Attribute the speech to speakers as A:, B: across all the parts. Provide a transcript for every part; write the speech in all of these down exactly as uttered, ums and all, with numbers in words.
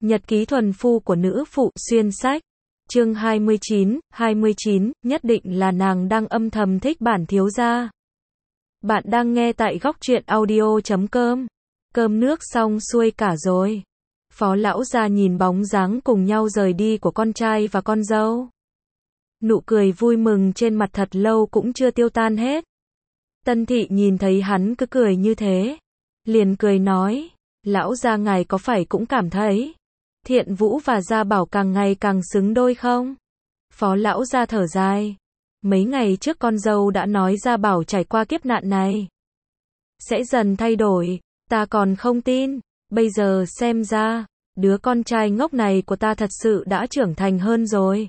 A: Nhật ký thuần phu của nữ phụ xuyên sách. Chương hai mươi chín, hai mươi chín, nhất định là nàng đang âm thầm thích bản thiếu gia. Bạn đang nghe tại góc truyện audio chấm com. Cơm nước xong xuôi cả rồi. Phó lão gia nhìn bóng dáng cùng nhau rời đi của con trai và con dâu. Nụ cười vui mừng trên mặt thật lâu cũng chưa tiêu tan hết. Tân thị nhìn thấy hắn cứ cười như thế, liền cười nói, lão gia ngài có phải cũng cảm thấy Thiện Vũ và Gia Bảo càng ngày càng xứng đôi không? Phó lão gia thở dài, mấy ngày trước con dâu đã nói Gia Bảo trải qua kiếp nạn này sẽ dần thay đổi, ta còn không tin, bây giờ xem ra, đứa con trai ngốc này của ta thật sự đã trưởng thành hơn rồi.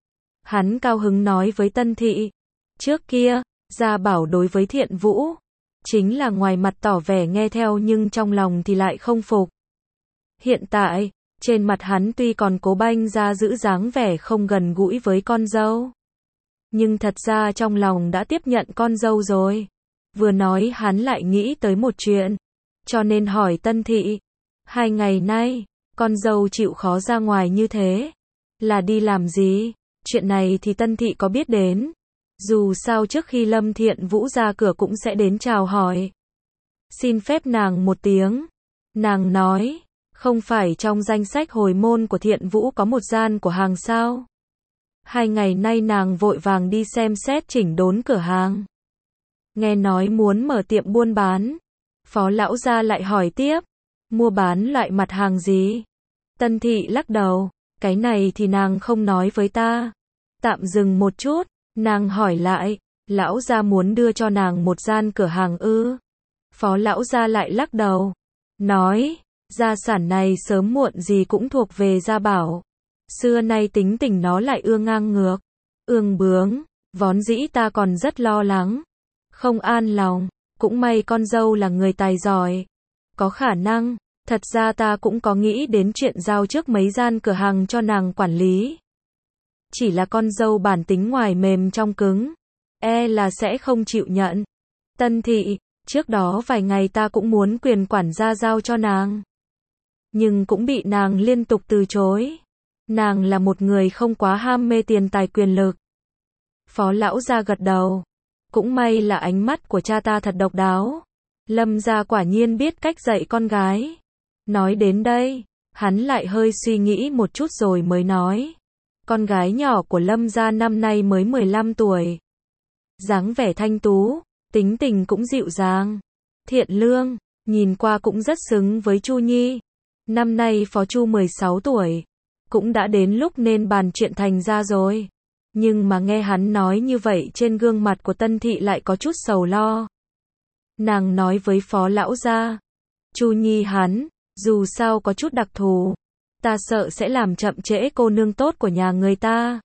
A: Hắn cao hứng nói với Tân thị, trước kia, Gia Bảo đối với Thiện Vũ, chính là ngoài mặt tỏ vẻ nghe theo nhưng trong lòng thì lại không phục. Hiện tại, trên mặt hắn tuy còn cố banh ra giữ dáng vẻ không gần gũi với con dâu, nhưng thật ra trong lòng đã tiếp nhận con dâu rồi. Vừa nói hắn lại nghĩ tới một chuyện, cho nên hỏi Tân thị, hai ngày nay, con dâu chịu khó ra ngoài như thế, là đi làm gì? Chuyện này thì Tân thị có biết đến. Dù sao trước khi Lâm Thiện Vũ ra cửa cũng sẽ đến chào hỏi. Xin phép nàng một tiếng. Nàng nói, không phải trong danh sách hồi môn của Thiện Vũ có một gian của hàng sao? Hai ngày nay nàng vội vàng đi xem xét chỉnh đốn cửa hàng. Nghe nói muốn mở tiệm buôn bán. Phó lão gia lại hỏi tiếp, mua bán loại mặt hàng gì? Tân thị lắc đầu, cái này thì nàng không nói với ta. Tạm dừng một chút. Nàng hỏi lại, lão gia muốn đưa cho nàng một gian cửa hàng ư? Phó lão gia lại lắc đầu, nói, gia sản này sớm muộn gì cũng thuộc về Gia Bảo. Xưa nay tính tình nó lại ương ngang ngược, ương bướng, vốn dĩ ta còn rất lo lắng, không an lòng, cũng may con dâu là người tài giỏi, có khả năng, thật ra ta cũng có nghĩ đến chuyện giao trước mấy gian cửa hàng cho nàng quản lý. Chỉ là con dâu bản tính ngoài mềm trong cứng, e là sẽ không chịu nhận. Tân thị, trước đó vài ngày ta cũng muốn quyền quản gia giao cho nàng, nhưng cũng bị nàng liên tục từ chối. Nàng là một người không quá ham mê tiền tài quyền lực. Phó lão gia gật đầu, cũng may là ánh mắt của cha ta thật độc đáo. Lâm gia quả nhiên biết cách dạy con gái. Nói đến đây, hắn lại hơi suy nghĩ một chút rồi mới nói, con gái nhỏ của Lâm gia năm nay mới mười lăm tuổi. Dáng vẻ thanh tú, tính tình cũng dịu dàng, thiện lương, nhìn qua cũng rất xứng với Chu Nhi. Năm nay Phó Chu mười sáu tuổi, cũng đã đến lúc nên bàn chuyện thành ra rồi. Nhưng mà nghe hắn nói như vậy trên gương mặt của Tân thị lại có chút sầu lo. Nàng nói với Phó lão gia, Chu Nhi hắn, dù sao có chút đặc thù. Ta sợ sẽ làm chậm trễ cô nương tốt của nhà người ta.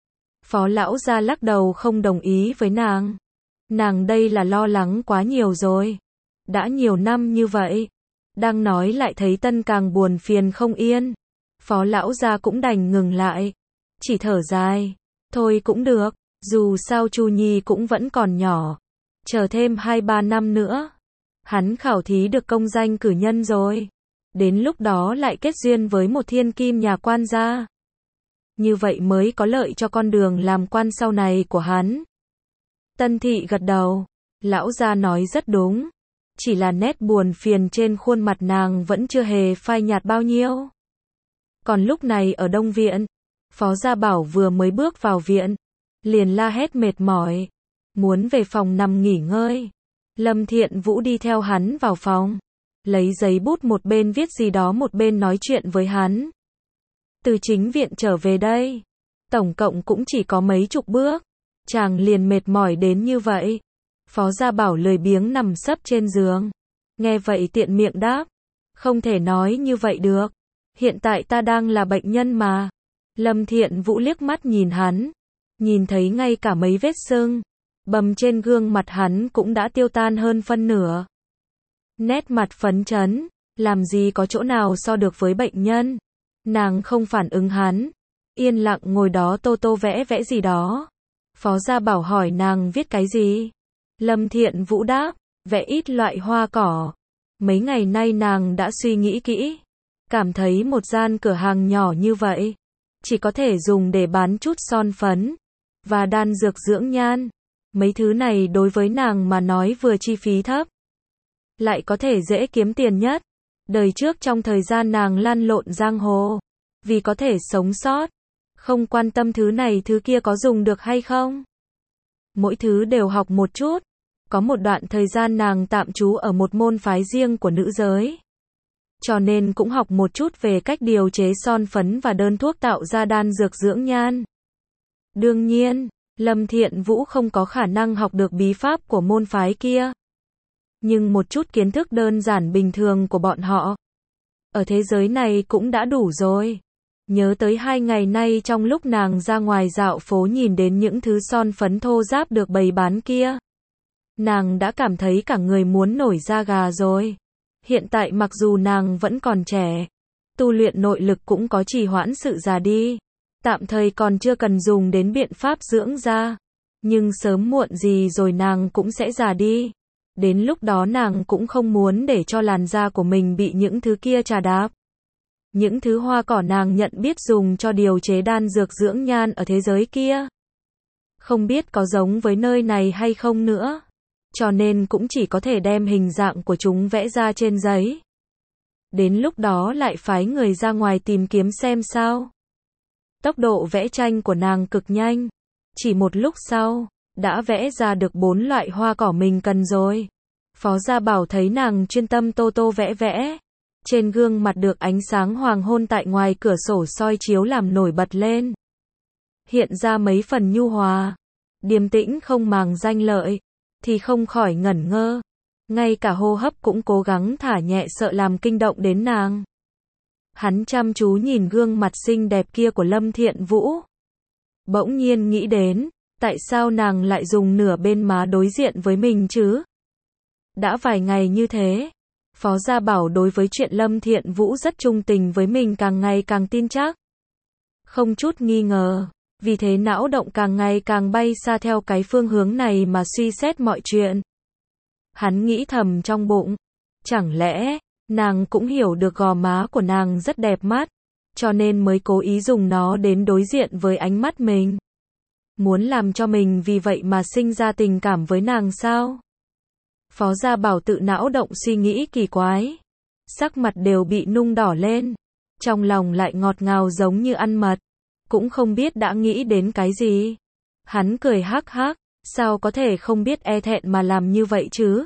A: Phó lão gia lắc đầu không đồng ý với nàng. Nàng đây là lo lắng quá nhiều rồi. Đã nhiều năm như vậy. Đang nói lại thấy Tân càng buồn phiền không yên. Phó lão gia cũng đành ngừng lại. Chỉ thở dài. Thôi cũng được. Dù sao Chu Nhi cũng vẫn còn nhỏ. Chờ thêm hai ba năm nữa. Hắn khảo thí được công danh cử nhân rồi. Đến lúc đó lại kết duyên với một thiên kim nhà quan gia. Như vậy mới có lợi cho con đường làm quan sau này của hắn. Tân thị gật đầu. Lão gia nói rất đúng. Chỉ là nét buồn phiền trên khuôn mặt nàng vẫn chưa hề phai nhạt bao nhiêu. Còn lúc này ở Đông Viện, Phó Gia Bảo vừa mới bước vào viện, liền la hét mệt mỏi, muốn về phòng nằm nghỉ ngơi. Lâm Thiện Vũ đi theo hắn vào phòng, lấy giấy bút một bên viết gì đó một bên nói chuyện với hắn. Từ chính viện trở về đây, tổng cộng cũng chỉ có mấy chục bước, chàng liền mệt mỏi đến như vậy. Phó Gia Bảo lười biếng nằm sấp trên giường, nghe vậy tiện miệng đáp, không thể nói như vậy được, hiện tại ta đang là bệnh nhân mà. Lâm Thiện Vũ liếc mắt nhìn hắn, nhìn thấy ngay cả mấy vết sưng, bầm trên gương mặt hắn cũng đã tiêu tan hơn phân nửa. Nét mặt phấn chấn, làm gì có chỗ nào so được với bệnh nhân. Nàng không phản ứng hắn, yên lặng ngồi đó tô tô vẽ vẽ gì đó. Phó Gia Bảo hỏi nàng viết cái gì? Lâm Thiện Vũ đáp, vẽ ít loại hoa cỏ. Mấy ngày nay nàng đã suy nghĩ kỹ, cảm thấy một gian cửa hàng nhỏ như vậy, chỉ có thể dùng để bán chút son phấn, và đan dược dưỡng nhan. Mấy thứ này đối với nàng mà nói vừa chi phí thấp, lại có thể dễ kiếm tiền nhất. Đời trước trong thời gian nàng lăn lộn giang hồ, vì có thể sống sót, không quan tâm thứ này thứ kia có dùng được hay không. Mỗi thứ đều học một chút. Có một đoạn thời gian nàng tạm trú ở một môn phái riêng của nữ giới, cho nên cũng học một chút về cách điều chế son phấn và đơn thuốc tạo ra đan dược dưỡng nhan. Đương nhiên, Lâm Thiện Vũ không có khả năng học được bí pháp của môn phái kia, nhưng một chút kiến thức đơn giản bình thường của bọn họ ở thế giới này cũng đã đủ rồi. Nhớ tới hai ngày nay trong lúc nàng ra ngoài dạo phố nhìn đến những thứ son phấn thô ráp được bày bán kia, nàng đã cảm thấy cả người muốn nổi da gà rồi. Hiện tại mặc dù nàng vẫn còn trẻ, tu luyện nội lực cũng có trì hoãn sự già đi, tạm thời còn chưa cần dùng đến biện pháp dưỡng da, nhưng sớm muộn gì rồi nàng cũng sẽ già đi. Đến lúc đó nàng cũng không muốn để cho làn da của mình bị những thứ kia chà đạp. Những thứ hoa cỏ nàng nhận biết dùng cho điều chế đan dược dưỡng nhan ở thế giới kia, không biết có giống với nơi này hay không nữa, cho nên cũng chỉ có thể đem hình dạng của chúng vẽ ra trên giấy. Đến lúc đó lại phái người ra ngoài tìm kiếm xem sao. Tốc độ vẽ tranh của nàng cực nhanh, chỉ một lúc sau, đã vẽ ra được bốn loại hoa cỏ mình cần rồi. Phó Gia Bảo thấy nàng chuyên tâm tô tô vẽ vẽ, trên gương mặt được ánh sáng hoàng hôn tại ngoài cửa sổ soi chiếu làm nổi bật lên, hiện ra mấy phần nhu hòa, điềm tĩnh không màng danh lợi, thì không khỏi ngẩn ngơ. Ngay cả hô hấp cũng cố gắng thả nhẹ sợ làm kinh động đến nàng. Hắn chăm chú nhìn gương mặt xinh đẹp kia của Lâm Thiện Vũ, bỗng nhiên nghĩ đến, tại sao nàng lại dùng nửa bên má đối diện với mình chứ? Đã vài ngày như thế, Phó Gia Bảo đối với chuyện Lâm Thiện Vũ rất trung tình với mình càng ngày càng tin chắc, không chút nghi ngờ, vì thế não động càng ngày càng bay xa theo cái phương hướng này mà suy xét mọi chuyện. Hắn nghĩ thầm trong bụng, chẳng lẽ nàng cũng hiểu được gò má của nàng rất đẹp mắt, cho nên mới cố ý dùng nó đến đối diện với ánh mắt mình, muốn làm cho mình vì vậy mà sinh ra tình cảm với nàng sao? Phó Gia Bảo tự não động suy nghĩ kỳ quái, sắc mặt đều bị nung đỏ lên, trong lòng lại ngọt ngào giống như ăn mật, cũng không biết đã nghĩ đến cái gì. Hắn cười hắc hắc, sao có thể không biết e thẹn mà làm như vậy chứ?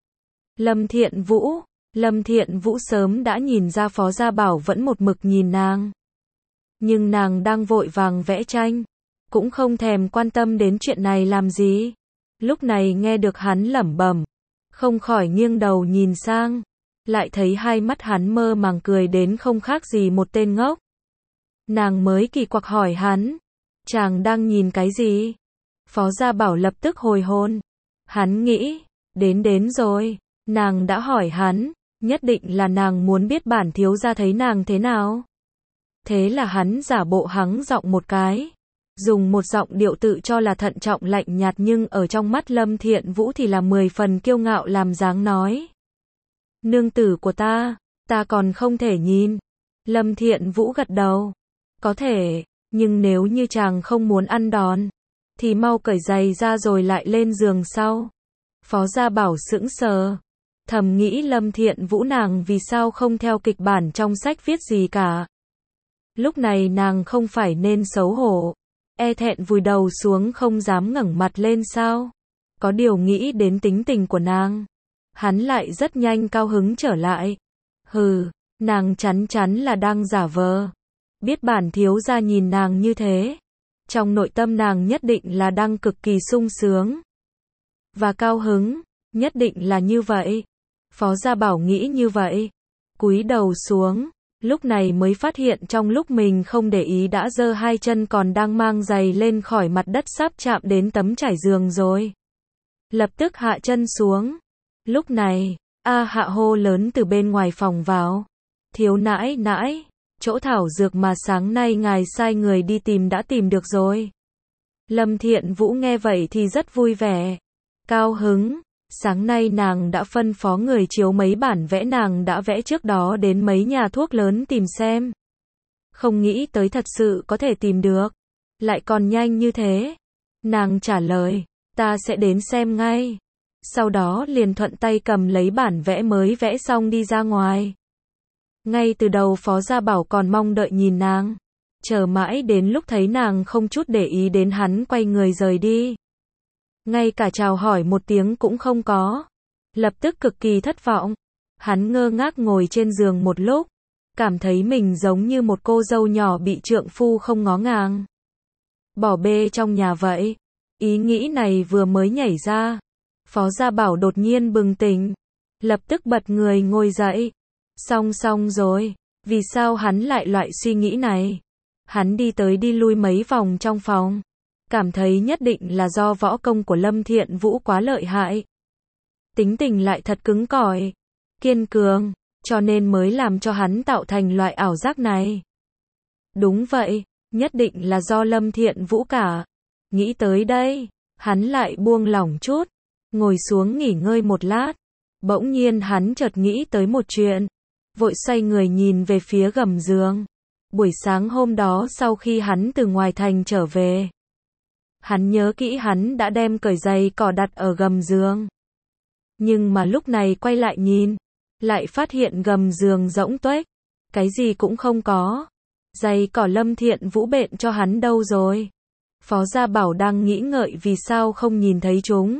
A: Lâm Thiện Vũ, Lâm Thiện Vũ sớm đã nhìn ra Phó Gia Bảo vẫn một mực nhìn nàng, nhưng nàng đang vội vàng vẽ tranh, cũng không thèm quan tâm đến chuyện này làm gì. Lúc này nghe được hắn lẩm bẩm, không khỏi nghiêng đầu nhìn sang, lại thấy hai mắt hắn mơ màng cười đến không khác gì một tên ngốc. Nàng mới kỳ quặc hỏi hắn, chàng đang nhìn cái gì? Phó Gia Bảo lập tức hồi hồn, hắn nghĩ, đến đến rồi, nàng đã hỏi hắn, nhất định là nàng muốn biết bản thiếu gia thấy nàng thế nào. Thế là hắn giả bộ hắng giọng một cái, dùng một giọng điệu tự cho là thận trọng lạnh nhạt nhưng ở trong mắt Lâm Thiện Vũ thì là mười phần kiêu ngạo làm dáng nói. Nương tử của ta, ta còn không thể nhìn. Lâm Thiện Vũ gật đầu, có thể, nhưng nếu như chàng không muốn ăn đòn, thì mau cởi giày ra rồi lại lên giường sau. Phó Gia Bảo sững sờ, thầm nghĩ Lâm Thiện Vũ nàng vì sao không theo kịch bản trong sách viết gì cả. Lúc này nàng không phải nên xấu hổ, e thẹn vùi đầu xuống không dám ngẩng mặt lên sao? Có điều nghĩ đến tính tình của nàng, hắn lại rất nhanh cao hứng trở lại. Hừ, nàng chắn chắn là đang giả vờ. Biết bản thiếu gia nhìn nàng như thế, trong nội tâm nàng nhất định là đang cực kỳ sung sướng và cao hứng, nhất định là như vậy. Phó Gia Bảo nghĩ như vậy, cúi đầu xuống, lúc này mới phát hiện trong lúc mình không để ý đã giơ hai chân còn đang mang giày lên khỏi mặt đất sắp chạm đến tấm trải giường rồi. Lập tức hạ chân xuống. Lúc này, A Hạ hô lớn từ bên ngoài phòng vào. Thiếu nãi nãi, chỗ thảo dược mà sáng nay ngài sai người đi tìm đã tìm được rồi. Lâm Thiện Vũ nghe vậy thì rất vui vẻ, cao hứng, Sáng nay nàng đã phân phó người chiếu mấy bản vẽ nàng đã vẽ trước đó đến mấy nhà thuốc lớn tìm xem. Không nghĩ tới thật sự có thể tìm được. Lại còn nhanh như thế. Nàng trả lời, ta sẽ đến xem ngay. Sau đó liền thuận tay cầm lấy bản vẽ mới vẽ xong đi ra ngoài. Ngay từ đầu Phó Gia Bảo còn mong đợi nhìn nàng. Chờ mãi đến lúc thấy nàng không chút để ý đến hắn quay người rời đi. Ngay cả chào hỏi một tiếng cũng không có. Lập tức cực kỳ thất vọng. Hắn ngơ ngác ngồi trên giường một lúc. Cảm thấy mình giống như một cô dâu nhỏ bị trượng phu không ngó ngàng. Bỏ bê trong nhà vậy. Ý nghĩ này vừa mới nhảy ra. Phó Gia Bảo đột nhiên bừng tỉnh. Lập tức bật người ngồi dậy. Xong xong rồi. Vì sao hắn lại loại suy nghĩ này? Hắn đi tới đi lui mấy vòng trong phòng. Cảm thấy nhất định là do võ công của Lâm Thiện Vũ quá lợi hại. Tính tình lại thật cứng cỏi, kiên cường, cho nên mới làm cho hắn tạo thành loại ảo giác này. Đúng vậy, nhất định là do Lâm Thiện Vũ cả. Nghĩ tới đây, hắn lại buông lỏng chút, ngồi xuống nghỉ ngơi một lát. Bỗng nhiên hắn chợt nghĩ tới một chuyện, vội xoay người nhìn về phía gầm giường. Buổi sáng hôm đó sau khi hắn từ ngoài thành trở về, hắn nhớ kỹ hắn đã đem cởi giày cỏ đặt ở gầm giường. Nhưng mà lúc này quay lại nhìn, lại phát hiện gầm giường rỗng tuếch, cái gì cũng không có. Giày cỏ Lâm Thiện Vũ bện cho hắn đâu rồi? Phó Gia Bảo đang nghĩ ngợi vì sao không nhìn thấy chúng.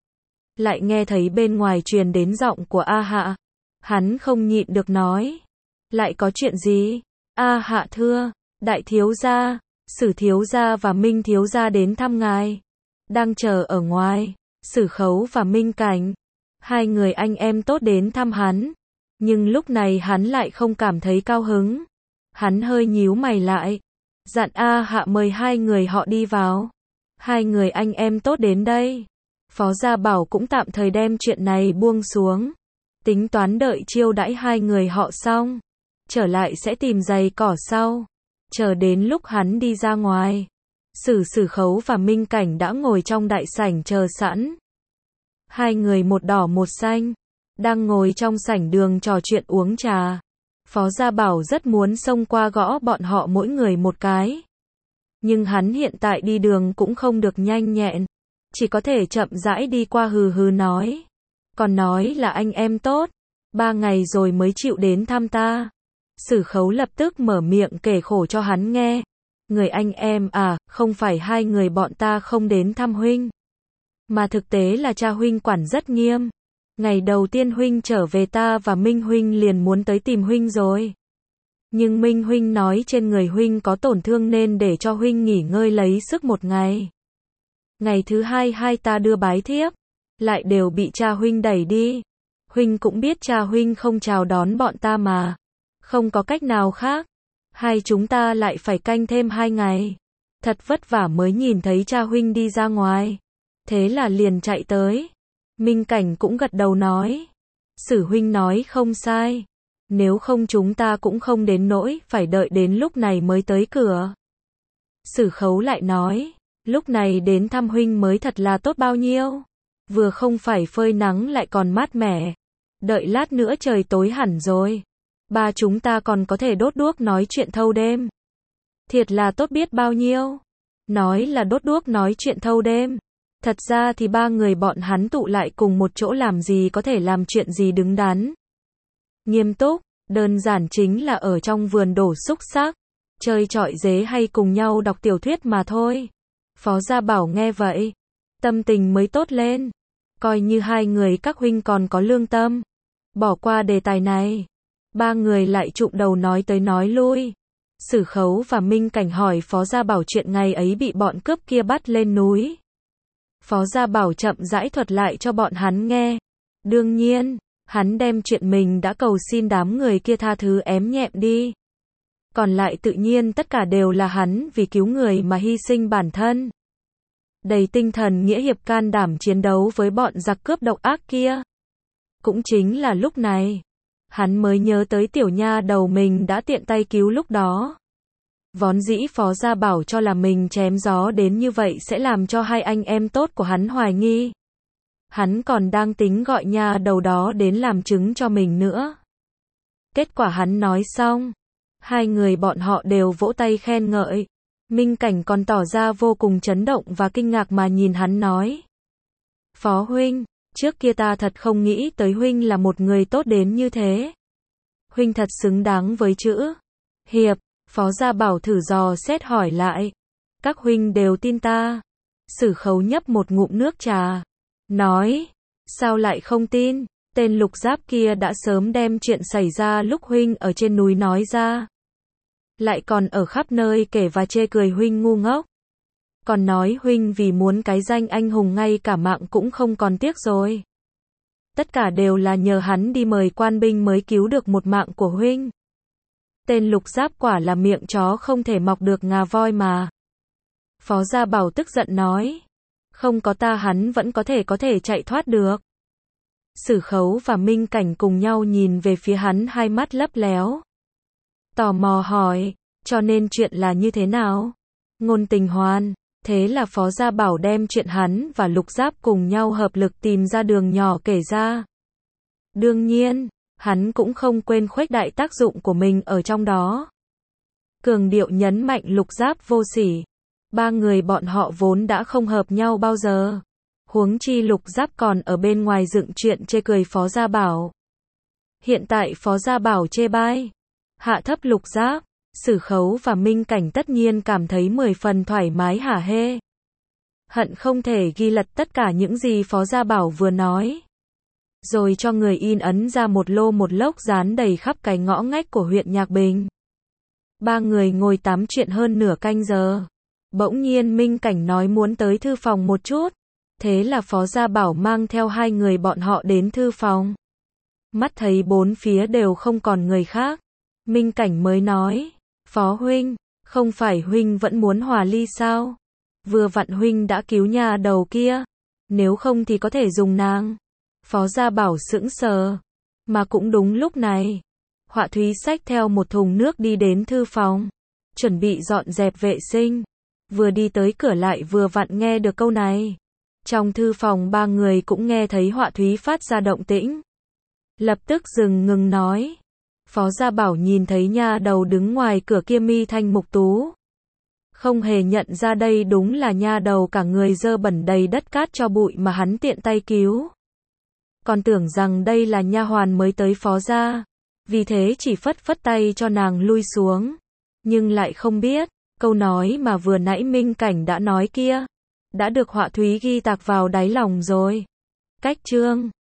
A: Lại nghe thấy bên ngoài truyền đến giọng của A Hạ. Hắn không nhịn được nói. Lại có chuyện gì? A Hạ thưa, đại thiếu gia, Sử thiếu gia và Minh thiếu gia đến thăm ngài. Đang chờ ở ngoài. Sử Khấu và Minh Cảnh, hai người anh em tốt đến thăm hắn. Nhưng lúc này hắn lại không cảm thấy cao hứng. Hắn hơi nhíu mày lại, dặn A Hạ mời hai người họ đi vào. Hai người anh em tốt đến đây. Phó Gia Bảo cũng tạm thời đem chuyện này buông xuống. Tính toán đợi chiêu đãi hai người họ xong, trở lại sẽ tìm giày cỏ sau. Chờ đến lúc hắn đi ra ngoài, Sử Sử Khấu và Minh Cảnh đã ngồi trong đại sảnh chờ sẵn. Hai người một đỏ một xanh, đang ngồi trong sảnh đường trò chuyện uống trà. Phó Gia Bảo rất muốn xông qua gõ bọn họ mỗi người một cái. Nhưng hắn hiện tại đi đường cũng không được nhanh nhẹn, chỉ có thể chậm rãi đi qua hừ hừ nói. Còn nói là anh em tốt, ba ngày rồi mới chịu đến thăm ta. Sử Khấu lập tức mở miệng kể khổ cho hắn nghe. Người anh em à, không phải hai người bọn ta không đến thăm huynh, mà thực tế là cha huynh quản rất nghiêm. Ngày đầu tiên huynh trở về ta và Minh huynh liền muốn tới tìm huynh rồi. Nhưng Minh huynh nói trên người huynh có tổn thương nên để cho huynh nghỉ ngơi lấy sức một ngày. Ngày thứ hai hai ta đưa bái thiếp, lại đều bị cha huynh đẩy đi. Huynh cũng biết cha huynh không chào đón bọn ta mà. Không có cách nào khác. Hai chúng ta lại phải canh thêm hai ngày. Thật vất vả mới nhìn thấy cha huynh đi ra ngoài. Thế là liền chạy tới. Minh Cảnh cũng gật đầu nói. Sử huynh nói không sai. Nếu không chúng ta cũng không đến nỗi phải đợi đến lúc này mới tới cửa. Sử Khấu lại nói. Lúc này đến thăm huynh mới thật là tốt bao nhiêu. Vừa không phải phơi nắng lại còn mát mẻ. Đợi lát nữa trời tối hẳn rồi. Ba chúng ta còn có thể đốt đuốc nói chuyện thâu đêm. Thiệt là tốt biết bao nhiêu. Nói là đốt đuốc nói chuyện thâu đêm. Thật ra thì ba người bọn hắn tụ lại cùng một chỗ làm gì có thể làm chuyện gì đứng đắn. Nghiêm túc, đơn giản chính là ở trong vườn đổ xúc xắc, chơi chọi dế hay cùng nhau đọc tiểu thuyết mà thôi. Phó Gia Bảo nghe vậy, tâm tình mới tốt lên. Coi như hai người các huynh còn có lương tâm. Bỏ qua đề tài này. Ba người lại trụm đầu nói tới nói lui. Sử Khấu và Minh Cảnh hỏi Phó Gia Bảo chuyện ngày ấy bị bọn cướp kia bắt lên núi. Phó Gia Bảo chậm rãi thuật lại cho bọn hắn nghe. Đương nhiên, hắn đem chuyện mình đã cầu xin đám người kia tha thứ ém nhẹm đi. Còn lại tự nhiên tất cả đều là hắn vì cứu người mà hy sinh bản thân. Đầy tinh thần nghĩa hiệp can đảm chiến đấu với bọn giặc cướp độc ác kia. Cũng chính là lúc này, hắn mới nhớ tới tiểu nha đầu mình đã tiện tay cứu lúc đó. Vốn dĩ Phó Gia Bảo cho là mình chém gió đến như vậy sẽ làm cho hai anh em tốt của hắn hoài nghi. Hắn còn đang tính gọi nha đầu đó đến làm chứng cho mình nữa. Kết quả hắn nói xong, hai người bọn họ đều vỗ tay khen ngợi. Minh Cảnh còn tỏ ra vô cùng chấn động và kinh ngạc mà nhìn hắn nói. Phó huynh, trước kia ta thật không nghĩ tới huynh là một người tốt đến như thế. Huynh thật xứng đáng với chữ hiệp. Phó Gia Bảo thử dò xét hỏi lại. Các huynh đều tin ta. Sử Khấu nhấp một ngụm nước trà. Nói, sao lại không tin, tên Lục Giáp kia đã sớm đem chuyện xảy ra lúc huynh ở trên núi nói ra. Lại còn ở khắp nơi kể và chê cười huynh ngu ngốc. Còn nói huynh vì muốn cái danh anh hùng ngay cả mạng cũng không còn tiếc rồi. Tất cả đều là nhờ hắn đi mời quan binh mới cứu được một mạng của huynh. Tên Lục Giáp quả là miệng chó không thể mọc được ngà voi mà. Phó Gia Bảo tức giận nói. Không có ta hắn vẫn có thể có thể chạy thoát được. Sử Khấu và Minh Cảnh cùng nhau nhìn về phía hắn hai mắt lấp léo. Tò mò hỏi, cho nên chuyện là như thế nào? Ngôn Tình Hoan, thế là Phó Gia Bảo đem chuyện hắn và Lục Giáp cùng nhau hợp lực tìm ra đường nhỏ kể ra. Đương nhiên, hắn cũng không quên khuếch đại tác dụng của mình ở trong đó. Cường điệu nhấn mạnh Lục Giáp vô sỉ. Ba người bọn họ vốn đã không hợp nhau bao giờ. Huống chi Lục Giáp còn ở bên ngoài dựng chuyện chê cười Phó Gia Bảo. Hiện tại Phó Gia Bảo chê bai, hạ thấp Lục Giáp, Sử Khấu và Minh Cảnh tất nhiên cảm thấy mười phần thoải mái hả hê. Hận không thể ghi lật tất cả những gì Phó Gia Bảo vừa nói. Rồi cho người in ấn ra một lô một lốc dán đầy khắp cái ngõ ngách của huyện Nhạc Bình. Ba người ngồi tám chuyện hơn nửa canh giờ. Bỗng nhiên Minh Cảnh nói muốn tới thư phòng một chút. Thế là Phó Gia Bảo mang theo hai người bọn họ đến thư phòng. Mắt thấy bốn phía đều không còn người khác. Minh Cảnh mới nói. Phó huynh, không phải huynh vẫn muốn hòa ly sao? Vừa vặn huynh đã cứu nhà đầu kia. Nếu không thì có thể dùng nàng. Phó Gia Bảo sững sờ. Mà cũng đúng lúc này. Họa Thúy xách theo một thùng nước đi đến thư phòng. Chuẩn bị dọn dẹp vệ sinh. Vừa đi tới cửa lại vừa vặn nghe được câu này. Trong thư phòng ba người cũng nghe thấy Họa Thúy phát ra động tĩnh. Lập tức dừng ngừng nói. Phó Gia Bảo nhìn thấy nha đầu đứng ngoài cửa kia mi thanh mục tú. Không hề nhận ra đây đúng là nha đầu cả người dơ bẩn đầy đất cát cho bụi mà hắn tiện tay cứu. Còn tưởng rằng đây là nha hoàn mới tới Phó Gia. Vì thế chỉ phất phất tay cho nàng lui xuống. Nhưng lại không biết, câu nói mà vừa nãy Minh Cảnh đã nói kia, đã được Họa Thúy ghi tạc vào đáy lòng rồi. Cách chương